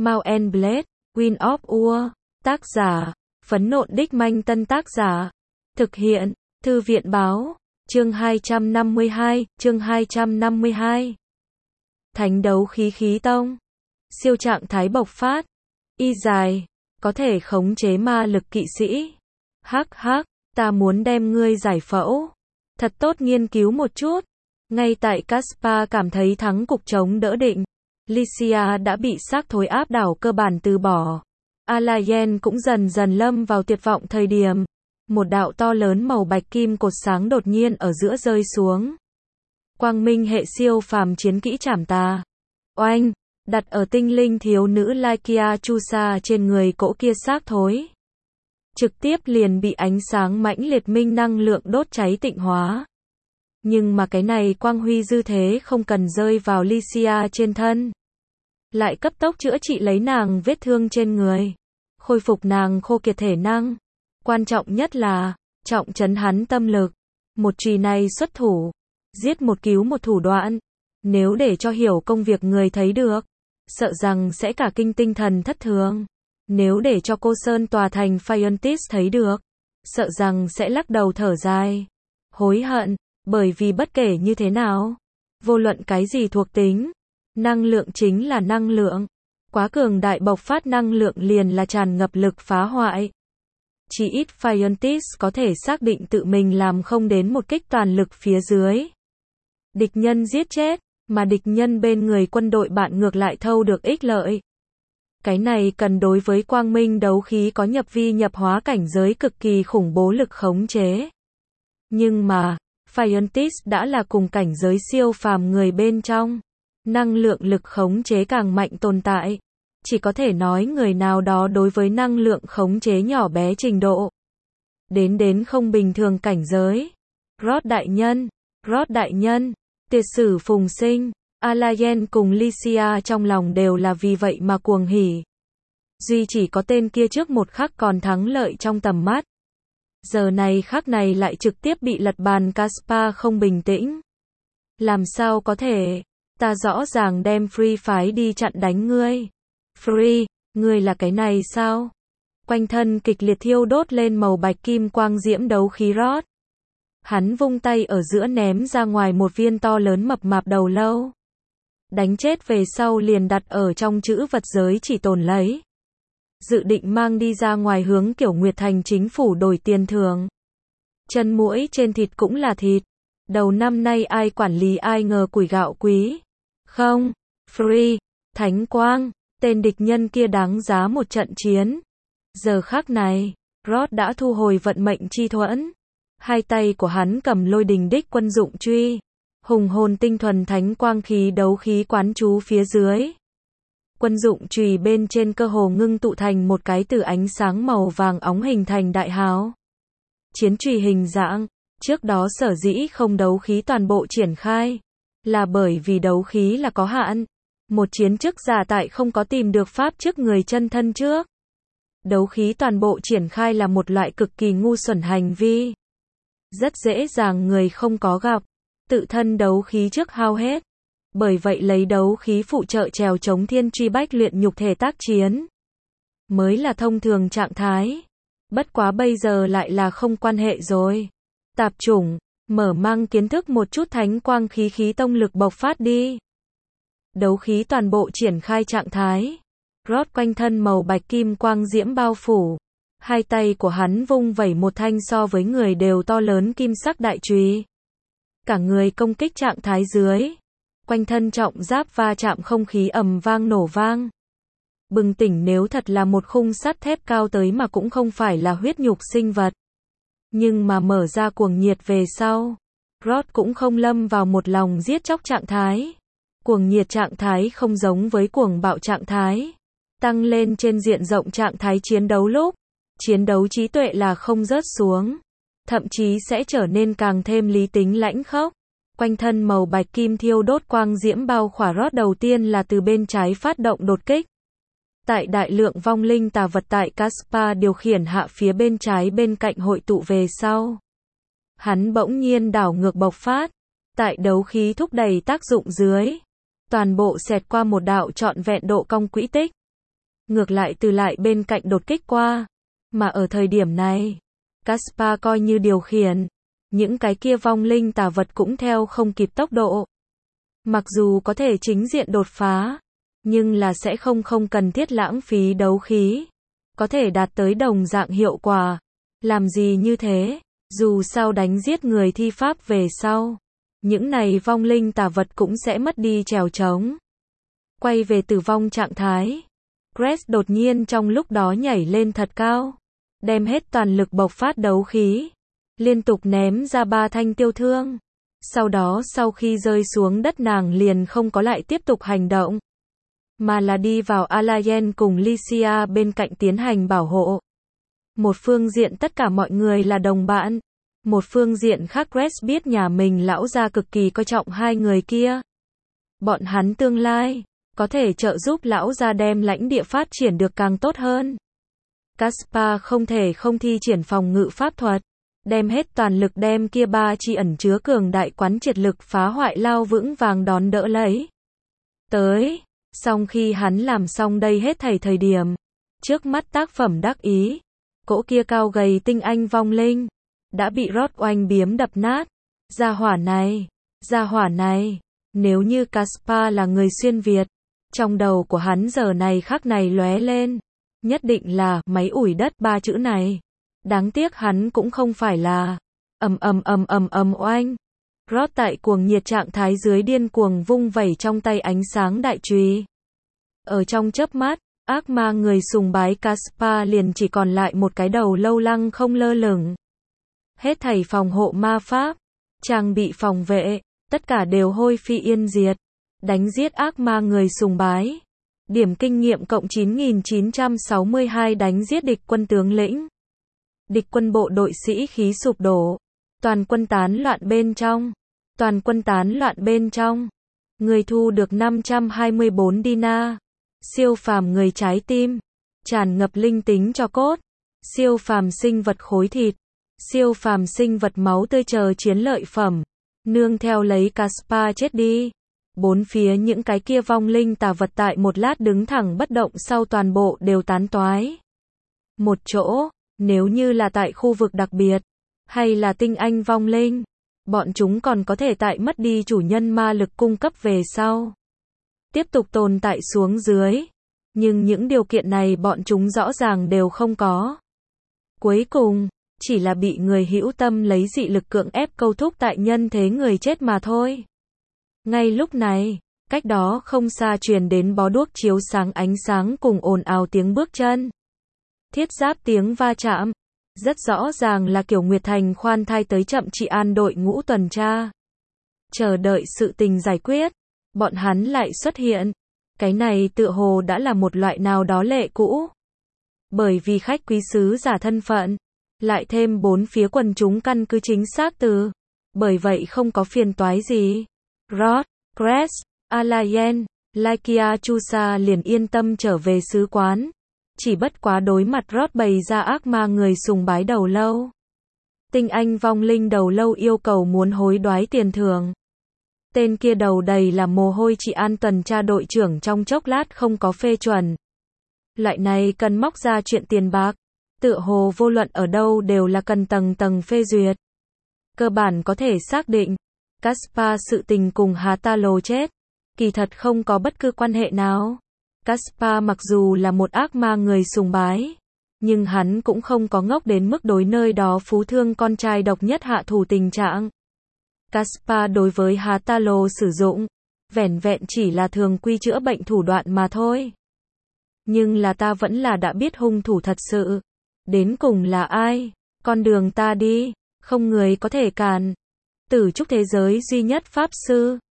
Mount and Blade, Wind of War. Tác giả, Phấn Nộn Đích Manh. Tân tác giả, thực hiện, Thư viện Báo. Chương 252, chương 252. Thánh đấu khí khí tông. Siêu trạng thái bộc phát. Y dài, có thể khống chế ma lực kỵ sĩ. Hắc hắc, ta muốn đem ngươi giải phẫu. Thật tốt nghiên cứu một chút. Ngay tại Caspar cảm thấy thắng cục chống đỡ định, Lycia đã bị xác thối áp đảo cơ bản từ bỏ. Alayen cũng dần dần lâm vào tuyệt vọng thời điểm. Một đạo to lớn màu bạch kim cột sáng đột nhiên ở giữa rơi xuống. Quang minh hệ siêu phàm chiến kỹ trảm tà. Oanh, đặt ở tinh linh thiếu nữ Lycia Chusa trên người cỗ kia xác thối. Trực tiếp liền bị ánh sáng mãnh liệt minh năng lượng đốt cháy tịnh hóa. Nhưng mà cái này quang huy dư thế không cần rơi vào Lycia trên thân. Lại cấp tốc chữa trị lấy nàng vết thương trên người. Khôi phục nàng khô kiệt thể năng. Quan trọng nhất là, trọng trấn hắn tâm lực. Một chùy này xuất thủ. Giết một cứu một thủ đoạn. Nếu để cho hiểu công việc người thấy được, sợ rằng sẽ cả kinh tinh thần thất thường. Nếu để cho cô Sơn tòa thành Phiontis thấy được, sợ rằng sẽ lắc đầu thở dài. Hối hận, bởi vì bất kể như thế nào, vô luận cái gì thuộc tính, năng lượng chính là năng lượng. Quá cường đại bộc phát năng lượng liền là tràn ngập lực phá hoại. Chỉ ít Phiontis có thể xác định tự mình làm không đến một kích toàn lực phía dưới. Địch nhân giết chết, mà địch nhân bên người quân đội bạn ngược lại thâu được ích lợi. Cái này cần đối với quang minh đấu khí có nhập vi nhập hóa cảnh giới cực kỳ khủng bố lực khống chế. Nhưng mà, Phiontis đã là cùng cảnh giới siêu phàm người bên trong. Năng lượng lực khống chế càng mạnh tồn tại. Chỉ có thể nói người nào đó đối với năng lượng khống chế nhỏ bé trình độ. Đến không bình thường cảnh giới. Rod đại nhân, tiệt sử phùng sinh, Alayen cùng Lycia trong lòng đều là vì vậy mà cuồng hỉ. Duy chỉ có tên kia trước một khắc còn thắng lợi trong tầm mắt. Giờ này khắc này lại trực tiếp bị lật bàn. Caspar không bình tĩnh. Làm sao có thể, ta rõ ràng đem Free phái đi chặn đánh ngươi. Free, ngươi là cái này sao? Quanh thân kịch liệt thiêu đốt lên màu bạch kim quang diễm đấu khí rót. Hắn vung tay ở giữa ném ra ngoài một viên to lớn mập mạp đầu lâu. Đánh chết về sau liền đặt ở trong chữ vật giới chỉ tồn lấy. Dự định mang đi ra ngoài hướng Kiểu Nguyệt Thành chính phủ đổi tiền thưởng. Chân muỗi trên thịt cũng là thịt. Đầu năm nay ai quản lý ai ngờ củi gạo quý. Không, Free, Thánh Quang, tên địch nhân kia đáng giá một trận chiến. Giờ khắc này, Rod đã thu hồi vận mệnh chi thuẫn. Hai tay của hắn cầm lôi đình đích quân dụng truy. Hùng hồn tinh thuần thánh quang khí đấu khí quán chú phía dưới. Quân dụng chùy bên trên cơ hồ ngưng tụ thành một cái từ ánh sáng màu vàng óng hình thành đại hào. Chiến chùy hình dạng, trước đó sở dĩ không đấu khí toàn bộ triển khai, là bởi vì đấu khí là có hạn. Một chiến chức giả tại không có tìm được pháp trước người chân thân trước. Đấu khí toàn bộ triển khai là một loại cực kỳ ngu xuẩn hành vi. Rất dễ dàng người không có gặp, tự thân đấu khí trước hao hết. Bởi vậy lấy đấu khí phụ trợ trèo chống thiên truy bách luyện nhục thể tác chiến. Mới là thông thường trạng thái. Bất quá bây giờ lại là không quan hệ rồi. Tạp chủng, mở mang kiến thức một chút thánh quang khí khí tông lực bộc phát đi. Đấu khí toàn bộ triển khai trạng thái. Rod quanh thân màu bạch kim quang diễm bao phủ. Hai tay của hắn vung vẩy một thanh so với người đều to lớn kim sắc đại chùy. Cả người công kích trạng thái dưới. Quanh thân trọng giáp va chạm không khí ầm vang nổ vang. Bừng tỉnh nếu thật là một khung sắt thép cao tới mà cũng không phải là huyết nhục sinh vật. Nhưng mà mở ra cuồng nhiệt về sau. Rod cũng không lâm vào một lòng giết chóc trạng thái. Cuồng nhiệt trạng thái không giống với cuồng bạo trạng thái. Tăng lên trên diện rộng trạng thái chiến đấu lúc. Chiến đấu trí tuệ là không rớt xuống. Thậm chí sẽ trở nên càng thêm lý tính lãnh khốc. Quanh thân màu bạch kim thiêu đốt quang diễm bao khỏa Rod đầu tiên là từ bên trái phát động đột kích. Tại đại lượng vong linh tà vật tại Caspar điều khiển hạ phía bên trái bên cạnh hội tụ về sau. Hắn bỗng nhiên đảo ngược bộc phát. Tại đấu khí thúc đẩy tác dụng dưới. Toàn bộ xẹt qua một đạo trọn vẹn độ cong quỹ tích. ngược lại từ lại bên cạnh đột kích qua. Mà ở thời điểm này, Caspar coi như điều khiển, những cái kia vong linh tà vật cũng theo không kịp tốc độ. Mặc dù có thể chính diện đột phá, nhưng là sẽ không cần thiết lãng phí đấu khí, có thể đạt tới đồng dạng hiệu quả. Làm gì như thế, dù sao đánh giết người thi pháp về sau, những này vong linh tà vật cũng sẽ mất đi trèo trống. Quay về tử vong trạng thái, Crest đột nhiên trong lúc đó nhảy lên thật cao, đem hết toàn lực bộc phát đấu khí, liên tục ném ra 3 thanh tiêu thương. Sau đó sau khi rơi xuống đất nàng liền không có lại tiếp tục hành động, mà là đi vào Alayen cùng Lycia bên cạnh tiến hành bảo hộ. Một phương diện tất cả mọi người là đồng bạn, một phương diện khác Crest biết nhà mình lão gia cực kỳ coi trọng hai người kia. Bọn hắn tương lai có thể trợ giúp lão gia đem lãnh địa phát triển được càng tốt hơn. Caspar không thể không thi triển phòng ngự pháp thuật, đem hết toàn lực đem kia 3 chi ẩn chứa cường đại quán triệt lực phá hoại lao vững vàng đón đỡ lấy. Tới, xong khi hắn làm xong đây hết thảy thời điểm, trước mắt tác phẩm đắc ý, cỗ kia cao gầy tinh anh vong linh, đã bị Rod oanh biếm đập nát. Gia hỏa này, nếu như Caspar là người xuyên Việt, trong đầu của hắn giờ này khắc này lóe lên, nhất định là máy ủi đất 3 chữ này. Đáng tiếc hắn cũng không phải là oanh. Rod tại cuồng nhiệt trạng thái dưới điên cuồng vung vẩy trong tay ánh sáng đại chùy. Ở trong chớp mắt, ác ma người sùng bái Caspar liền chỉ còn lại một cái đầu lâu lăng không lơ lửng. Hết thảy phòng hộ ma pháp, trang bị phòng vệ, tất cả đều hôi phi yên diệt. Đánh giết ác ma người sùng bái. Điểm kinh nghiệm cộng 9.962 đánh giết địch quân tướng lĩnh. Địch quân bộ đội sĩ khí sụp đổ. Toàn quân tán loạn bên trong. Người thu được 524 dinar. Siêu phàm người trái tim. Tràn ngập linh tính cho cốt. Siêu phàm sinh vật khối thịt. Siêu phàm sinh vật máu tươi chờ chiến lợi phẩm. Nương theo lấy Caspar chết đi. Bốn phía những cái kia vong linh tà vật tại một lát đứng thẳng bất động sau toàn bộ đều tán toái. Một chỗ, nếu như là tại khu vực đặc biệt, hay là tinh anh vong linh, bọn chúng còn có thể tại mất đi chủ nhân ma lực cung cấp về sau, tiếp tục tồn tại xuống dưới. Nhưng những điều kiện này bọn chúng rõ ràng đều không có. Cuối cùng, chỉ là bị người hữu tâm lấy dị lực cưỡng ép câu thúc tại nhân thế người chết mà thôi. Ngay lúc này, cách đó không xa truyền đến bó đuốc chiếu sáng ánh sáng cùng ồn ào tiếng bước chân. Thiết giáp tiếng va chạm. Rất rõ ràng là Kiều Nguyệt Thành khoan thai tới chậm trị an đội ngũ tuần tra. Chờ đợi sự tình giải quyết, bọn hắn lại xuất hiện. Cái này tựa hồ đã là một loại nào đó lệ cũ. Bởi vì khách quý sứ giả thân phận, lại thêm bốn phía quần chúng căn cứ chính xác từ. Bởi vậy không có phiền toái gì. Rod, Crest, Alayen, Lycia Chusa liền yên tâm trở về sứ quán. Chỉ bất quá đối mặt Rod bày ra ác ma người sùng bái đầu lâu. Tinh anh vong linh đầu lâu yêu cầu muốn hối đoái tiền thưởng. Tên kia đầu đầy là mồ hôi trị an tuần tra đội trưởng trong chốc lát không có phê chuẩn. Loại này cần móc ra chuyện tiền bạc. Tựa hồ vô luận ở đâu đều là cần tầng phê duyệt. Cơ bản có thể xác định. Caspar sự tình cùng Hatalo chết, kỳ thật không có bất cứ quan hệ nào. Caspar mặc dù là một ác ma người sùng bái, nhưng hắn cũng không có ngốc đến mức đối nơi đó phú thương con trai độc nhất hạ thủ tình trạng. Caspar đối với Hatalo sử dụng, vẻn vẹn chỉ là thường quy chữa bệnh thủ đoạn mà thôi. Nhưng là ta vẫn là đã biết hung thủ thật sự. Đến cùng là ai? Con đường ta đi, không người có thể cản. Tử trúc thế giới duy nhất pháp sư.